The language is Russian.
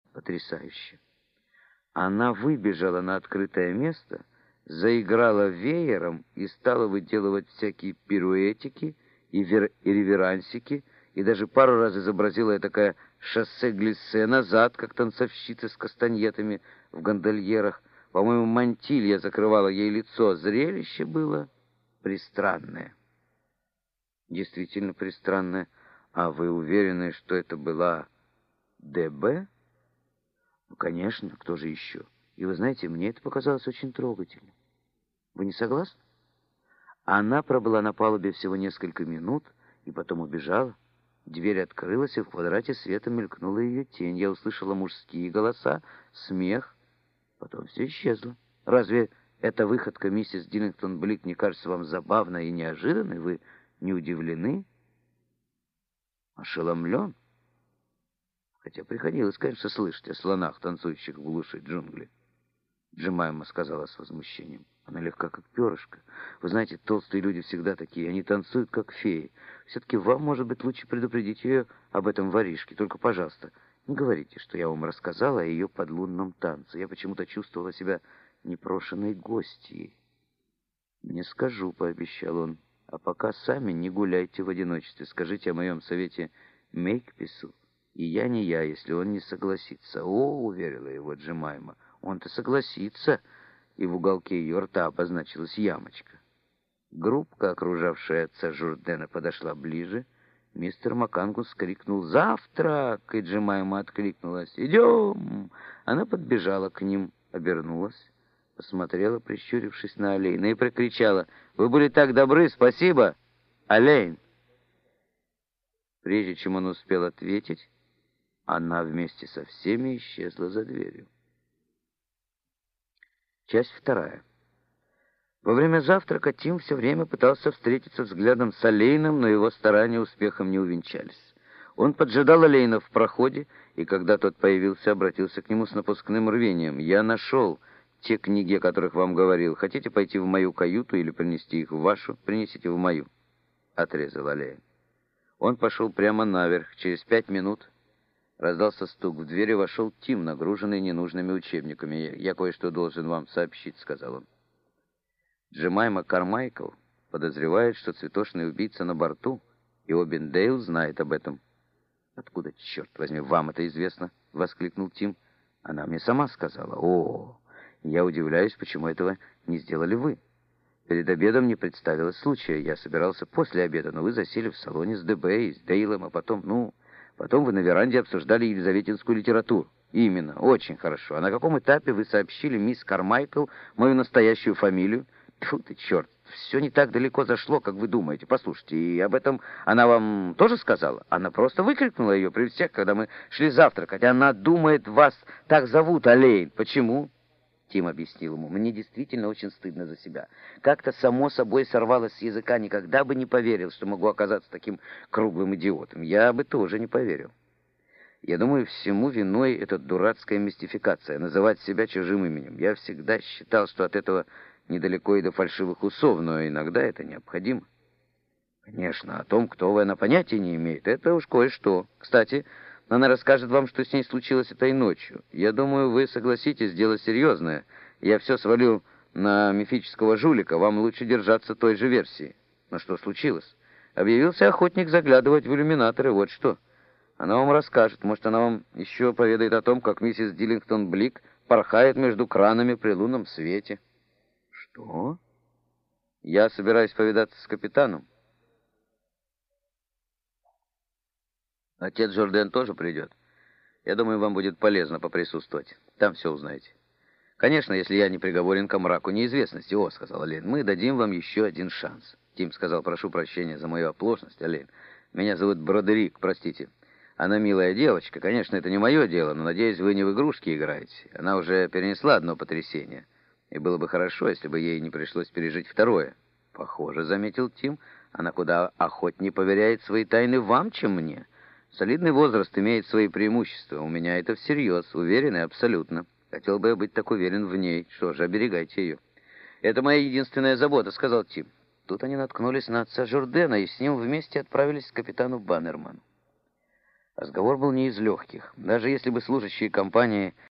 Потрясающе. Она выбежала на открытое место, заиграла веером и стала выделывать всякие пируэтики и реверансики, и даже пару раз изобразила такая шоссе-глиссе назад, как танцовщица с кастаньетами в гондольерах. По-моему, мантилья закрывала ей лицо. Зрелище было пристранное. Действительно пристранное. А вы уверены, что это была ДБ? Ну, конечно, кто же еще? И вы знаете, мне это показалось очень трогательным. Вы не согласны? Она пробыла на палубе всего несколько минут и потом убежала. Дверь открылась, и в квадрате света мелькнула ее тень. Я услышала мужские голоса, смех. Потом все исчезло. Разве эта выходка миссис Диллингтон-Блик не кажется вам забавной и неожиданной? Вы не удивлены? Ошеломлен? Хотя приходилось, конечно, слышать о слонах, танцующих в глуши джунглей. Джемайма сказала с возмущением. Она легка, как перышко. Вы знаете, толстые люди всегда такие. Они танцуют, как феи. Все-таки вам, может быть, лучше предупредить ее об этом воришке. Только, пожалуйста, не говорите, что я вам рассказала о ее подлунном танце. Я почему-то чувствовала себя непрошенной гостьей. «Не скажу», — пообещал он. «А пока сами не гуляйте в одиночестве. Скажите о моем совете Мейкпису. И я не я, если он не согласится». «О», — уверила его Джемайма, — «он-то согласится». И в уголке ее рта обозначилась ямочка. Группка, окружавшая отца Журдена, подошла ближе. Мистер Макангус крикнул «Завтрак!», и Джемайма откликнулась «Идем!». Она подбежала к ним, обернулась, посмотрела, прищурившись на Олейна, и прокричала «Вы были так добры, спасибо, Олейн!». Прежде чем он успел ответить, она вместе со всеми исчезла за дверью. Часть вторая. Во время завтрака Тим все время пытался встретиться взглядом с Олейном, но его старания успехом не увенчались. Он поджидал Олейна в проходе, и когда тот появился, обратился к нему с напускным рвением. «Я нашел те книги, о которых вам говорил. Хотите пойти в мою каюту или принести их в вашу? Принесите в мою», — отрезал Олейн. Он пошел прямо наверх. Через 5 минут раздался стук в дверь, и вошел Тим, нагруженный ненужными учебниками. «Я кое-что должен вам сообщить», — сказал он. Джемайма Кармайкл подозревает, что цветочный убийца на борту, и Обиндейл знает об этом. «Откуда, черт возьми, вам это известно?» — воскликнул Тим. «Она мне сама сказала». «О, я удивляюсь, почему этого не сделали вы. Перед обедом не представилось случая. Я собирался после обеда, но вы засели в салоне с ДБ и с Дейлом, а потом вы на веранде обсуждали елизаветинскую литературу». «Именно, очень хорошо. А на каком этапе вы сообщили мисс Кармайкл мою настоящую фамилию?» «Тьфу ты, черт, все не так далеко зашло, как вы думаете. Послушайте, и об этом она вам тоже сказала?» «Она просто выкрикнула ее при всех, когда мы шли завтракать. Она думает, вас так зовут, Олейн. Почему?» Тим объяснил ему. «Мне действительно очень стыдно за себя. Как-то само собой сорвалось с языка. Никогда бы не поверил, что могу оказаться таким круглым идиотом. Я бы тоже не поверил. Я думаю, всему виной эта дурацкая мистификация, называть себя чужим именем. Я всегда считал, что от этого недалеко и до фальшивых усов, но иногда это необходимо». «Конечно, о том, кто вы, она понятия не имеет. Это уж кое-что. Кстати, она расскажет вам, что с ней случилось этой ночью. Я думаю, вы согласитесь, дело серьезное. Я все свалю на мифического жулика. Вам лучше держаться той же версии». «Но что случилось?» «Объявился охотник заглядывать в иллюминаторы. Вот что. Она вам расскажет. Может, она вам еще поведает о том, как миссис Диллингтон-Блик порхает между кранами при лунном свете». «Что?» «Я собираюсь повидаться с капитаном. Отец Журден тоже придет. Я думаю, вам будет полезно поприсутствовать. Там все узнаете. Конечно, если я не приговорен к мраку неизвестности». «О», — сказал Олейн, — «мы дадим вам еще один шанс». Тим сказал: «Прошу прощения за мою оплошность, Олейн. Меня зовут Бродерик, простите. Она милая девочка. Конечно, это не мое дело, но, надеюсь, вы не в игрушки играете. Она уже перенесла одно потрясение, и было бы хорошо, если бы ей не пришлось пережить второе». «Похоже», — заметил Тим, — «она куда охотнее поверяет свои тайны вам, чем мне. Солидный возраст имеет свои преимущества. У меня это всерьез, уверен и абсолютно. Хотел бы я быть так уверен в ней. Что же, оберегайте ее». «Это моя единственная забота», — сказал Тим. Тут они наткнулись на отца Журдена и с ним вместе отправились к капитану Баннерману. Разговор был не из легких. Даже если бы служащие компании